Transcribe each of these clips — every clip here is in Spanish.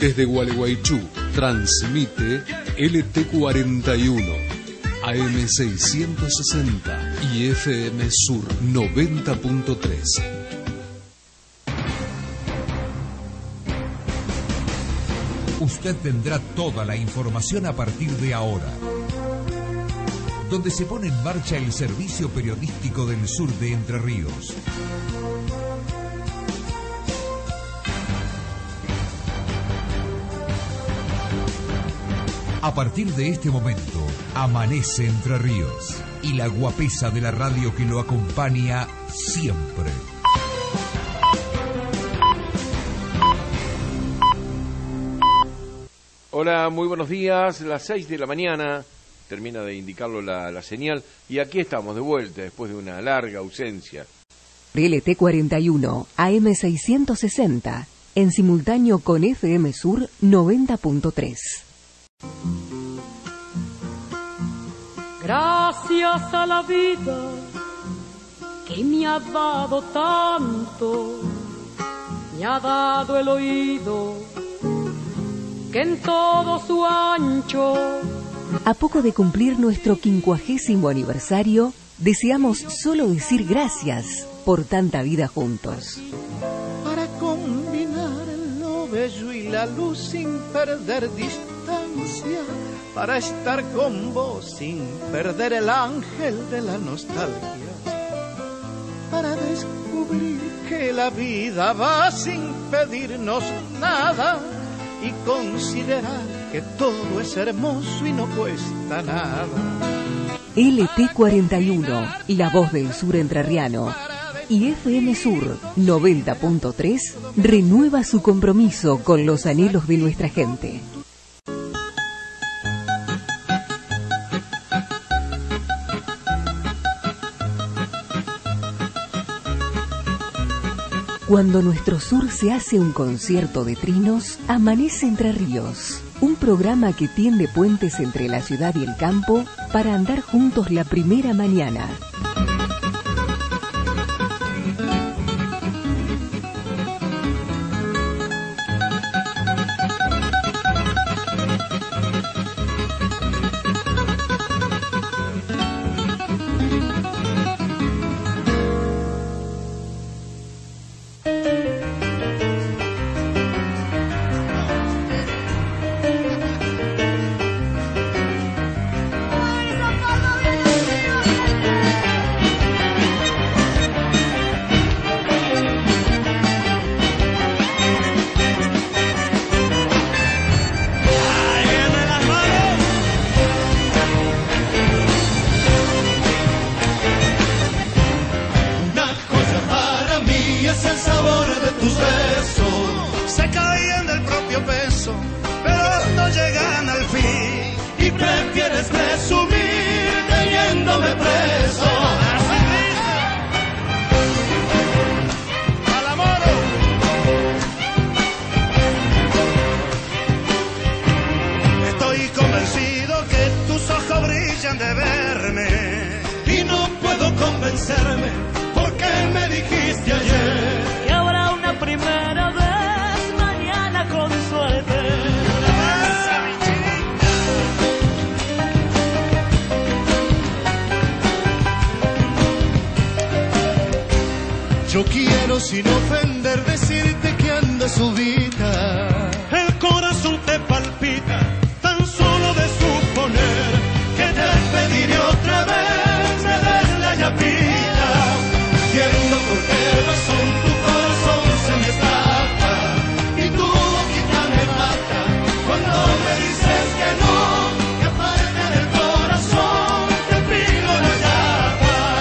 Desde Gualeguaychú transmite LT41, AM660 y FM Sur 90.3. Usted tendrá toda la información a partir de ahora, donde se pone en marcha el servicio periodístico del sur de Entre Ríos. A partir de este momento, amanece Entre Ríos y la guapesa de la radio que lo acompaña siempre. Hola, muy buenos días, las 6 de la mañana, termina de indicarlo la señal, y aquí estamos de vuelta después de una larga ausencia. LT41, AM660, en simultáneo con FM Sur 90.3. Gracias a la vida que me ha dado tanto, me ha dado el oído que en todo su ancho. A poco de cumplir nuestro 50º aniversario, deseamos solo decir gracias por tanta vida juntos. Para combinar lo bello y la luz sin perder distancia, para estar con vos sin perder el ángel de la nostalgia, para descubrir que la vida va sin pedirnos nada y considerar que todo es hermoso y no cuesta nada. LT41, la voz del sur entrerriano, y FM Sur 90.3 renueva su compromiso con los anhelos de nuestra gente. Cuando nuestro sur se hace un concierto de trinos, amanece Entre Ríos, un programa que tiende puentes entre la ciudad y el campo para andar juntos la primera mañana. Yo quiero sin ofender decirte que anda subida. El corazón te palpita tan solo de suponer que te pediré otra vez me des la llapita. Entiendo por qué razón tu corazón se me escapa y tu boquita me mata cuando me dices que no, que aparte del corazón te pido la llapa.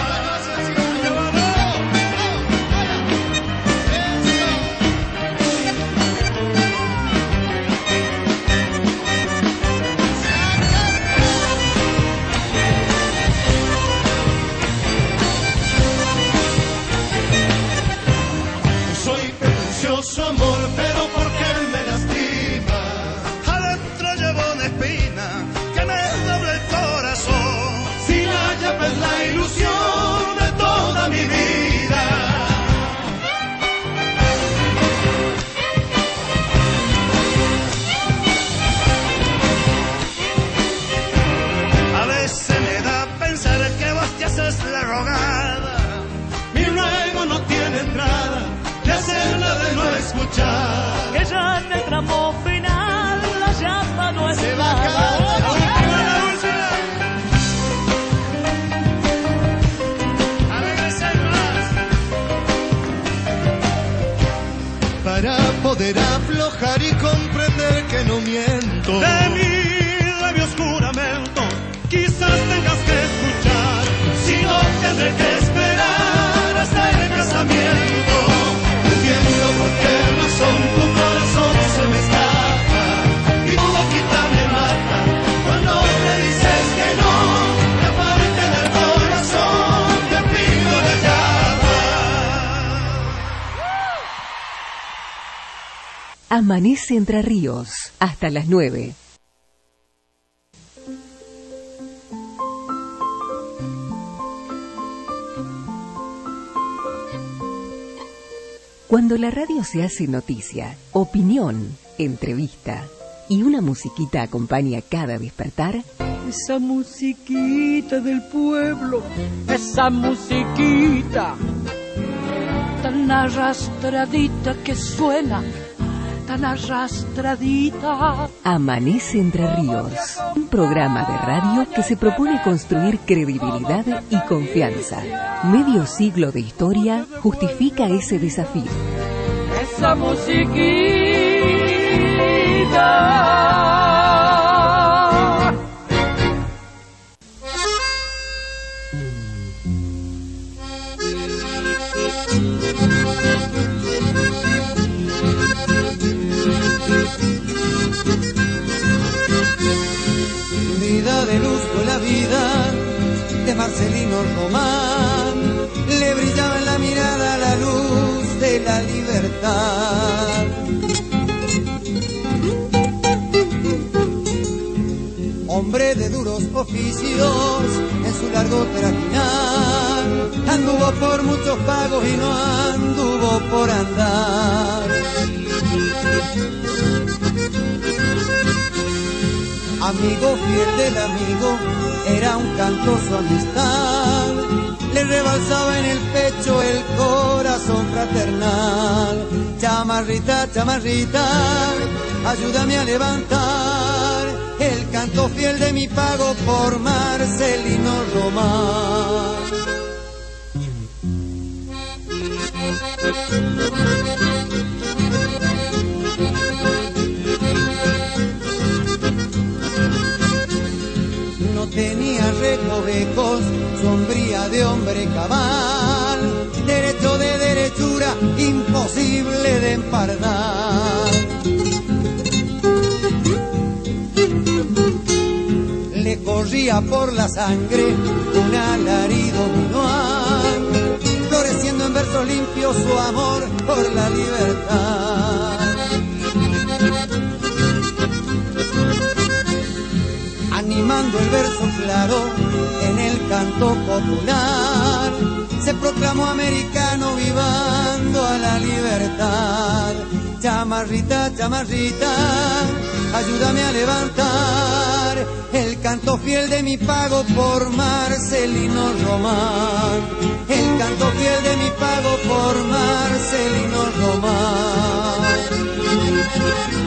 Su amor, pero porque él me lastima. Adentro llevo una espina que me doble el corazón. Si la llave es la ilusión de toda mi vida. escuchar. Que ya en el tramo final la llama no Se está. va a acabar la última. A regresar más. Para poder aflojar y comprender que no miento. De mi labios juramento, quizás tengas que escuchar. Si no, tendré que esperar hasta el casamiento. Entiendo por qué razón tu corazón se me escapa y tu boquita me mata cuando me dices que no. La parte del corazón te pido la llama. Amanece Entre Ríos, hasta las 9. Cuando la radio se hace noticia, opinión, entrevista y una musiquita acompaña cada despertar, Esa musiquita del pueblo, esa musiquita tan arrastradita que suena, tan arrastradita. Amanece Entre Ríos, un programa de radio que se propone construir credibilidad y confianza. Medio siglo de historia justifica ese desafío. Esa musiquita. Vida de luz con la vida de Marcelino Román, le brillaba en la mirada la luz de la libertad. Hombre de duros oficios en su largo trajinar, anduvo por muchos pagos y no anduvo por andar. Amigo fiel del amigo, era un canto su amistad, le rebalsaba en el pecho el corazón fraternal. Chamarrita, chamarrita, ayúdame a levantar el canto fiel de mi pago por Marcelino Román. No tenía recovecos, sombría de hombre cabal, derecho de derechura, imposible de empardar. Le corría por la sangre un alarido minual, floreciendo en versos limpios su amor por la libertad. Animando el verso claro en el canto popular, se proclamó americano vivando a la libertad. Chamarrita, chamarrita, ayúdame a levantar el canto fiel de mi pago por Marcelino Román. El canto fiel de mi pago por Marcelino Román.